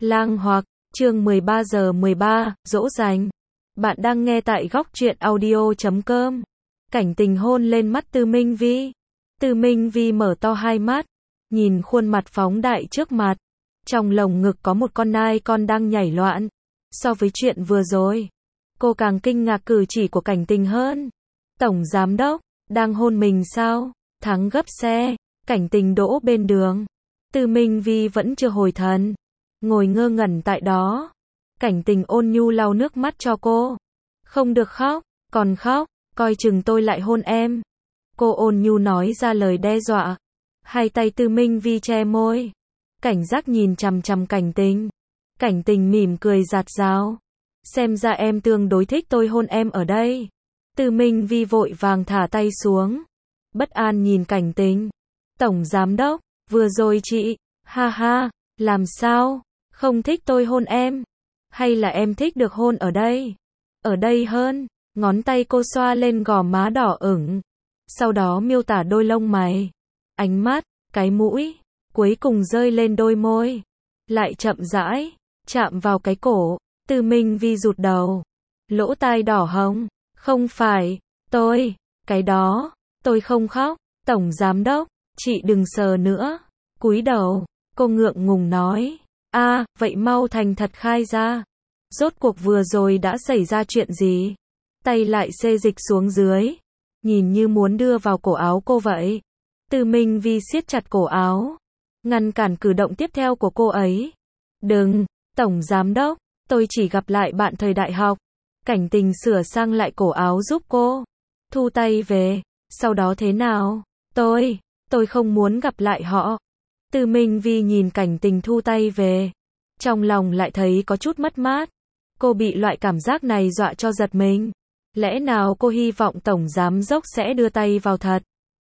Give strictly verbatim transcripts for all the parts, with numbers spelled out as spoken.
Lang Hoặc, chương mười ba giờ mười ba, dỗ dành. Bạn đang nghe tại góc truyện audio chấm com. Cảnh tình hôn lên mắt Tư Minh Vi. Tư Minh Vi mở to hai mắt, nhìn khuôn mặt phóng đại trước mặt. Trong lồng ngực có một con nai con đang nhảy loạn. So với chuyện vừa rồi, cô càng kinh ngạc cử chỉ của Cảnh tình hơn. Tổng giám đốc, đang hôn mình sao? Thắng gấp xe, Cảnh tình đỗ bên đường. Tư Minh Vi vẫn chưa hồi thần, ngồi ngơ ngẩn tại đó. Cảnh tình ôn nhu lau nước mắt cho cô. Không được khóc, còn khóc, coi chừng tôi lại hôn em. Cô ôn nhu nói ra lời đe dọa. Hai tay Tư Minh Vi che môi, cảnh giác nhìn chằm chằm Cảnh tình. Cảnh tình mỉm cười giạt rào. Xem ra em tương đối thích tôi hôn em ở đây. Tư Minh Vi vội vàng thả tay xuống, bất an nhìn Cảnh tình. Tổng giám đốc, vừa rồi chị, ha ha, làm sao, không thích tôi hôn em? Hay là em thích được hôn ở đây? Ở đây hơn, ngón tay cô xoa lên gò má đỏ ửng. Sau đó miêu tả đôi lông mày, ánh mắt, cái mũi, cuối cùng rơi lên đôi môi. Lại chậm rãi, chạm vào cái cổ. Tư Minh Vi rụt đầu, lỗ tai đỏ hồng. Không phải, tôi, cái đó, tôi không khóc, tổng giám đốc, chị đừng sờ nữa. Cúi đầu, cô ngượng ngùng nói, a, à, vậy mau thành thật khai ra. Rốt cuộc vừa rồi đã xảy ra chuyện gì? Tay lại xê dịch xuống dưới, nhìn như muốn đưa vào cổ áo cô vậy. Tư Minh Vi siết chặt cổ áo, ngăn cản cử động tiếp theo của cô ấy. Đừng, tổng giám đốc, tôi chỉ gặp lại bạn thời đại học. Cảnh tình sửa sang lại cổ áo giúp cô. Thu tay về, sau đó thế nào? Tôi, tôi không muốn gặp lại họ. Tư Minh Vi nhìn Cảnh tình thu tay về, trong lòng lại thấy có chút mất mát. Cô bị loại cảm giác này dọa cho giật mình. Lẽ nào cô hy vọng tổng giám đốc sẽ đưa tay vào thật?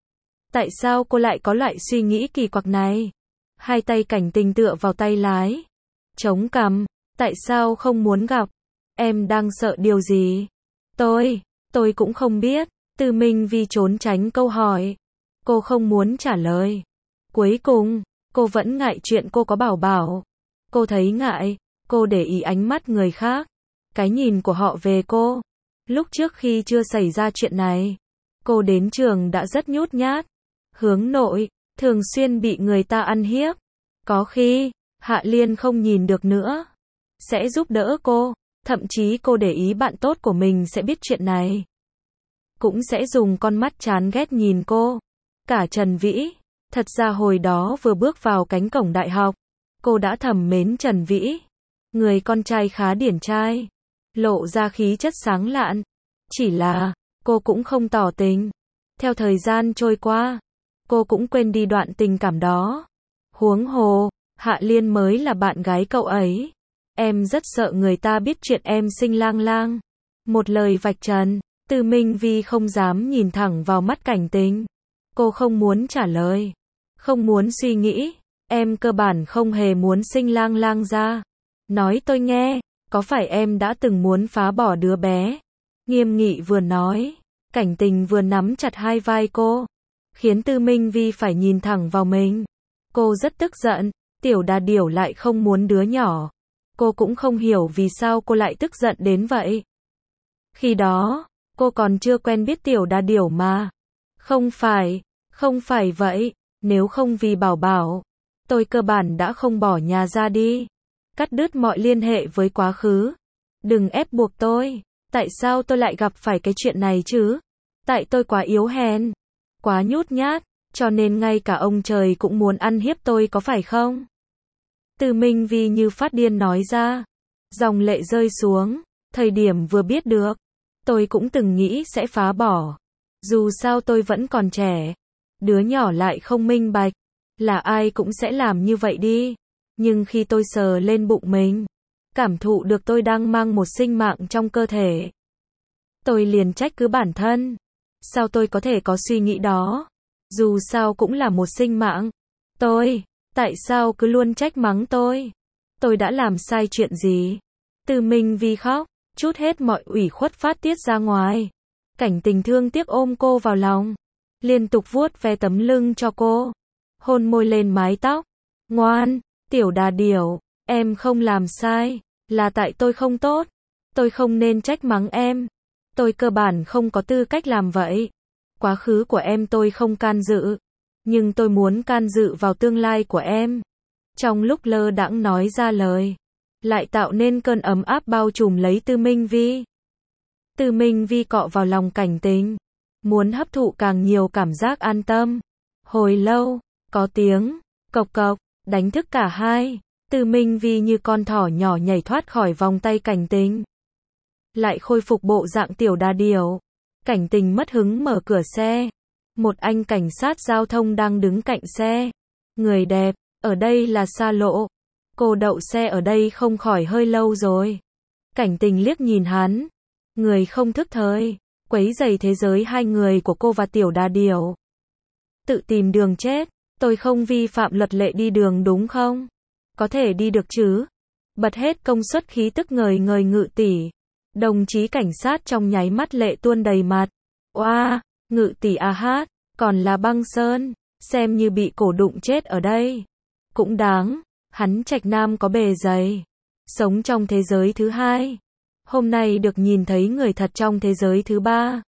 Tại sao cô lại có loại suy nghĩ kỳ quặc này? Hai tay Cảnh tình tựa vào tay lái, chống cằm. Tại sao không muốn gặp? Em đang sợ điều gì? Tôi, tôi cũng không biết. Tư Minh Vi trốn tránh câu hỏi. Cô không muốn trả lời. Cuối cùng, cô vẫn ngại chuyện cô có bảo bảo. Cô thấy ngại, cô để ý ánh mắt người khác, cái nhìn của họ về cô. Lúc trước khi chưa xảy ra chuyện này, cô đến trường đã rất nhút nhát, hướng nội, thường xuyên bị người ta ăn hiếp. Có khi, Hạ Liên không nhìn được nữa, sẽ giúp đỡ cô. Thậm chí cô để ý bạn tốt của mình sẽ biết chuyện này, cũng sẽ dùng con mắt chán ghét nhìn cô. Cả Trần Vĩ, thật ra hồi đó vừa bước vào cánh cổng đại học, cô đã thầm mến Trần Vĩ. Người con trai khá điển trai, lộ ra khí chất sáng lạn. Chỉ là, cô cũng không tỏ tình. Theo thời gian trôi qua, cô cũng quên đi đoạn tình cảm đó. Huống hồ, Hạ Liên mới là bạn gái cậu ấy. Em rất sợ người ta biết chuyện em sinh lang lang. Một lời vạch trần. Tư Minh Vi không dám nhìn thẳng vào mắt Cảnh tình. Cô không muốn trả lời, không muốn suy nghĩ. Em cơ bản không hề muốn sinh lang lang ra. Nói tôi nghe, có phải em đã từng muốn phá bỏ đứa bé? Nghiêm nghị vừa nói, Cảnh tình vừa nắm chặt hai vai cô, khiến Tư Minh Vi phải nhìn thẳng vào mình. Cô rất tức giận, tiểu đà điểu lại không muốn đứa nhỏ. Cô cũng không hiểu vì sao cô lại tức giận đến vậy. Khi đó, cô còn chưa quen biết tiểu đà điểu mà. Không phải, không phải vậy, nếu không vì bảo bảo, tôi cơ bản đã không bỏ nhà ra đi. Cắt đứt mọi liên hệ với quá khứ. Đừng ép buộc tôi, tại sao tôi lại gặp phải cái chuyện này chứ? Tại tôi quá yếu hèn, quá nhút nhát, cho nên ngay cả ông trời cũng muốn ăn hiếp tôi có phải không? Tư Minh Vi như phát điên nói ra. Dòng lệ rơi xuống. Thời điểm vừa biết được, tôi cũng từng nghĩ sẽ phá bỏ. Dù sao tôi vẫn còn trẻ. Đứa nhỏ lại không minh bạch. Là ai cũng sẽ làm như vậy đi. Nhưng khi tôi sờ lên bụng mình, cảm thụ được tôi đang mang một sinh mạng trong cơ thể, tôi liền trách cứ bản thân. Sao tôi có thể có suy nghĩ đó? Dù sao cũng là một sinh mạng. Tôi, tại sao cứ luôn trách mắng tôi? Tôi đã làm sai chuyện gì? Tư Minh Vi khóc, trút hết mọi ủy khuất phát tiết ra ngoài. Cảnh tình thương tiếc ôm cô vào lòng, liên tục vuốt ve tấm lưng cho cô, hôn môi lên mái tóc. Ngoan, tiểu đà điểu, Em không làm sai, là tại tôi không tốt. Tôi không nên trách mắng em. Tôi cơ bản không có tư cách làm vậy. Quá khứ của em tôi không can dự. Nhưng tôi muốn can dự vào tương lai của em. Trong lúc lơ đãng nói ra lời, lại tạo nên cơn ấm áp bao trùm lấy Tư Minh Vi. Tư Minh Vi cọ vào lòng Cảnh Tình, muốn hấp thụ càng nhiều cảm giác an tâm. Hồi lâu, có tiếng cộc cộc đánh thức cả hai. Tư Minh Vi như con thỏ nhỏ nhảy thoát khỏi vòng tay Cảnh Tình, lại khôi phục bộ dạng tiểu đà điểu. Cảnh Tình mất hứng mở cửa xe. Một anh cảnh sát giao thông đang đứng cạnh xe. Người đẹp, ở đây là xa lộ. Cô đậu xe ở đây không khỏi hơi lâu rồi. Cảnh Tình liếc nhìn hắn. Người không thức thời, quấy rầy thế giới hai người của cô và tiểu đà điểu. Tự tìm đường chết, tôi không vi phạm luật lệ đi đường đúng không? Có thể đi được chứ? Bật hết công suất khí tức ngời ngời Ngự tỷ. Đồng chí cảnh sát trong nháy mắt lệ tuôn đầy mặt. Oa, wow, Ngự tỷ a hát, còn là Băng Sơn, xem như bị cổ đụng chết ở đây. Cũng đáng, hắn Trạch Nam có bề dày, sống trong thế giới thứ hai. Hôm nay được nhìn thấy người thật trong thế giới thứ ba.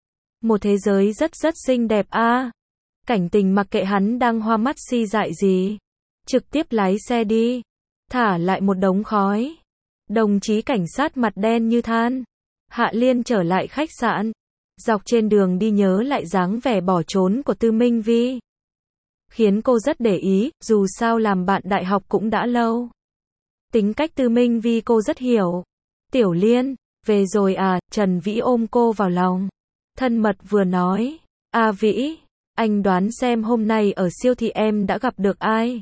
Một thế giới rất rất xinh đẹp a. À. Cảnh Tình mặc kệ hắn đang hoa mắt si dại gì, trực tiếp lái xe đi, thả lại một đống khói. Đồng chí cảnh sát mặt đen như than. Hạ Liên trở lại khách sạn, dọc trên đường đi nhớ lại dáng vẻ bỏ trốn của Tư Minh Vi, khiến cô rất để ý, dù sao làm bạn đại học cũng đã lâu. Tính cách Tư Minh Vi cô rất hiểu. Tiểu Liên, về rồi à? Trần Vĩ ôm cô vào lòng, thân mật vừa nói. A Vĩ, anh đoán xem hôm nay ở siêu thị em đã gặp được ai?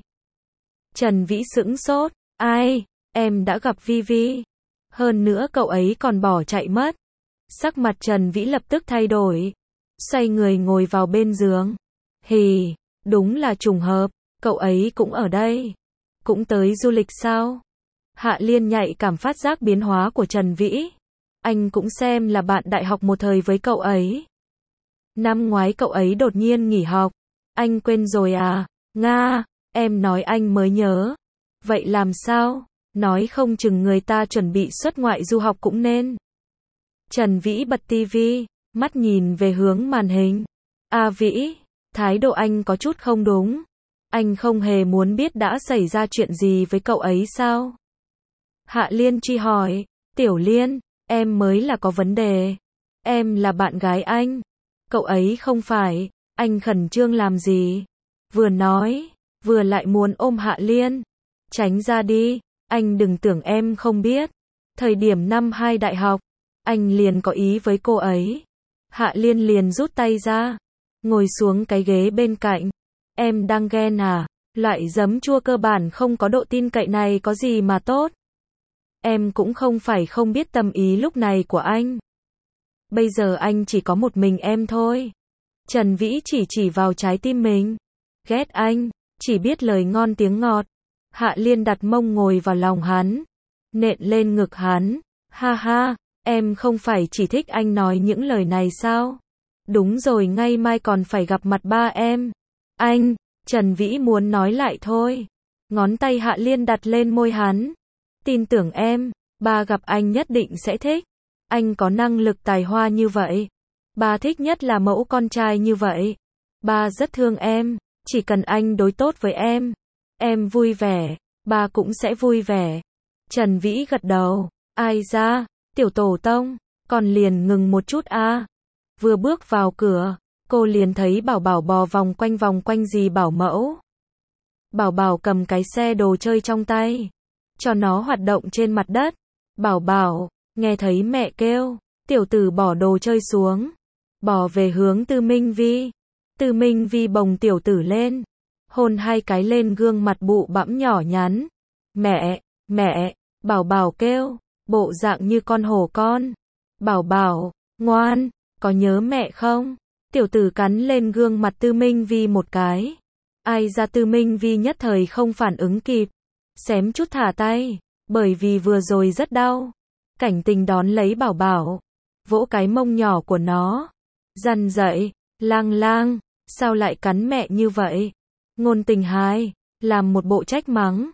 Trần Vĩ sững sốt. Ai? Em đã gặp Vi Vi. Hơn nữa cậu ấy còn bỏ chạy mất. Sắc mặt Trần Vĩ lập tức thay đổi, xoay người ngồi vào bên giường. Hì, đúng là trùng hợp, cậu ấy cũng ở đây. Cũng tới du lịch sao? Hạ Liên nhạy cảm phát giác biến hóa của Trần Vĩ. Anh cũng xem là bạn đại học một thời với cậu ấy. Năm ngoái cậu ấy đột nhiên nghỉ học. Anh quên rồi à? Nga, em nói anh mới nhớ. Vậy làm sao? Nói không chừng người ta chuẩn bị xuất ngoại du học cũng nên. Trần Vĩ bật tivi, mắt nhìn về hướng màn hình. A Vĩ, thái độ anh có chút không đúng. Anh không hề muốn biết đã xảy ra chuyện gì với cậu ấy sao? Hạ Liên truy hỏi. Tiểu Liên, em mới là có vấn đề. Em là bạn gái anh. Cậu ấy không phải. Anh khẩn trương làm gì? Vừa nói, vừa lại muốn ôm Hạ Liên. Tránh ra đi, anh đừng tưởng em không biết. Thời điểm năm hai đại học, anh liền có ý với cô ấy. Hạ Liên liền rút tay ra, ngồi xuống cái ghế bên cạnh. Em đang ghen à? Loại giấm chua cơ bản không có độ tin cậy này có gì mà tốt. Em cũng không phải không biết tâm ý lúc này của anh. Bây giờ anh chỉ có một mình em thôi. Trần Vĩ chỉ chỉ vào trái tim mình. Ghét anh, chỉ biết lời ngon tiếng ngọt. Hạ Liên đặt mông ngồi vào lòng hắn, nện lên ngực hắn. Ha ha, em không phải chỉ thích anh nói những lời này sao? Đúng rồi, ngay mai còn phải gặp mặt ba em. Anh, Trần Vĩ muốn nói lại thôi. Ngón tay Hạ Liên đặt lên môi hắn. Tin tưởng em, ba gặp anh nhất định sẽ thích. Anh có năng lực tài hoa như vậy. Ba thích nhất là mẫu con trai như vậy. Ba rất thương em, chỉ cần anh đối tốt với em, em vui vẻ, ba cũng sẽ vui vẻ. Trần Vĩ gật đầu. Ai ra, tiểu tổ tông, còn liền ngừng một chút a. À. Vừa bước vào cửa, cô liền thấy Bảo Bảo bò vòng quanh vòng quanh dì Bảo mẫu. Bảo Bảo cầm cái xe đồ chơi trong tay, cho nó hoạt động trên mặt đất. Bảo Bảo, nghe thấy mẹ kêu, tiểu tử bỏ đồ chơi xuống, bỏ về hướng Tư Minh Vi. Tư Minh Vi bồng tiểu tử lên, hôn hai cái lên gương mặt bụ bẵm nhỏ nhắn. Mẹ, mẹ, Bảo Bảo kêu, bộ dạng như con hổ con. Bảo Bảo, ngoan, có nhớ mẹ không? Tiểu tử cắn lên gương mặt Tư Minh Vi một cái. Ai ra Tư Minh Vi nhất thời không phản ứng kịp, xém chút thả tay, bởi vì vừa rồi rất đau. Cảnh Tình đón lấy Bảo Bảo, vỗ cái mông nhỏ của nó, dằn dậy, lang lang, sao lại cắn mẹ như vậy? Ngôn Tình Hai, làm một bộ trách mắng.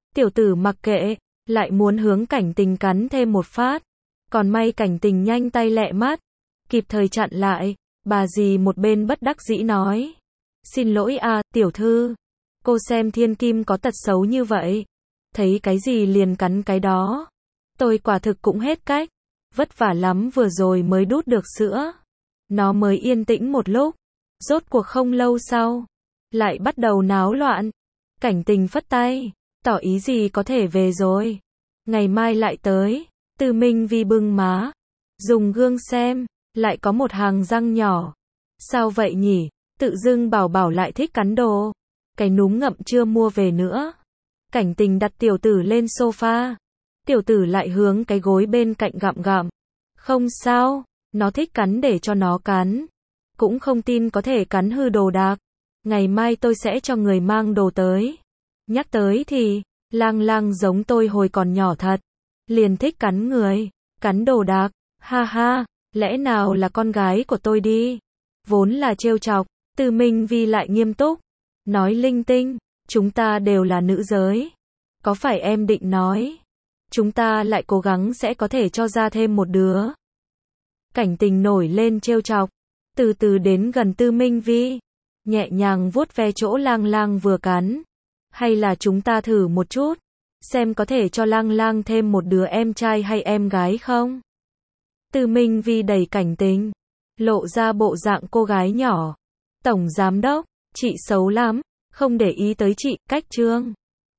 Tiểu tử mặc kệ, lại muốn hướng Cảnh Tình cắn thêm một phát. Còn may Cảnh Tình nhanh tay lẹ mắt, kịp thời chặn lại. Bà dì một bên bất đắc dĩ nói. Xin lỗi à, tiểu thư. Cô xem thiên kim có tật xấu như vậy. Thấy cái gì liền cắn cái đó. Tôi quả thực cũng hết cách. Vất vả lắm vừa rồi mới đút được sữa. Nó mới yên tĩnh một lúc. Rốt cuộc không lâu sau, lại bắt đầu náo loạn. Cảnh Tình phất tay, tỏ ý gì có thể về rồi. Ngày mai lại tới. Từ Minh Vi bưng má, dùng gương xem, lại có một hàng răng nhỏ. Sao vậy nhỉ? Tự dưng bảo bảo lại thích cắn đồ. Cái núm ngậm chưa mua về nữa. Cảnh Tình đặt tiểu tử lên sofa. Tiểu tử lại hướng cái gối bên cạnh gặm gặm. Không sao, nó thích cắn để cho nó cắn. Cũng không tin có thể cắn hư đồ đạc. Ngày mai tôi sẽ cho người mang đồ tới. Nhắc tới thì, Lang Lang giống tôi hồi còn nhỏ thật. Liền thích cắn người, cắn đồ đạc, ha ha, lẽ nào là con gái của tôi đi. Vốn là trêu chọc, Từ Minh Vi lại nghiêm túc. Nói linh tinh, chúng ta đều là nữ giới. Có phải em định nói, chúng ta lại cố gắng sẽ có thể cho ra thêm một đứa. Cảnh Tình nổi lên trêu chọc, từ từ đến gần Từ Minh Vi, nhẹ nhàng vuốt ve chỗ Lang Lang vừa cắn. Hay là chúng ta thử một chút, xem có thể cho Lang Lang thêm một đứa em trai hay em gái không? Từ Minh Vi đẩy Cảnh Tình, lộ ra bộ dạng cô gái nhỏ. Tổng giám đốc, chị xấu lắm, không để ý tới chị, cách trương.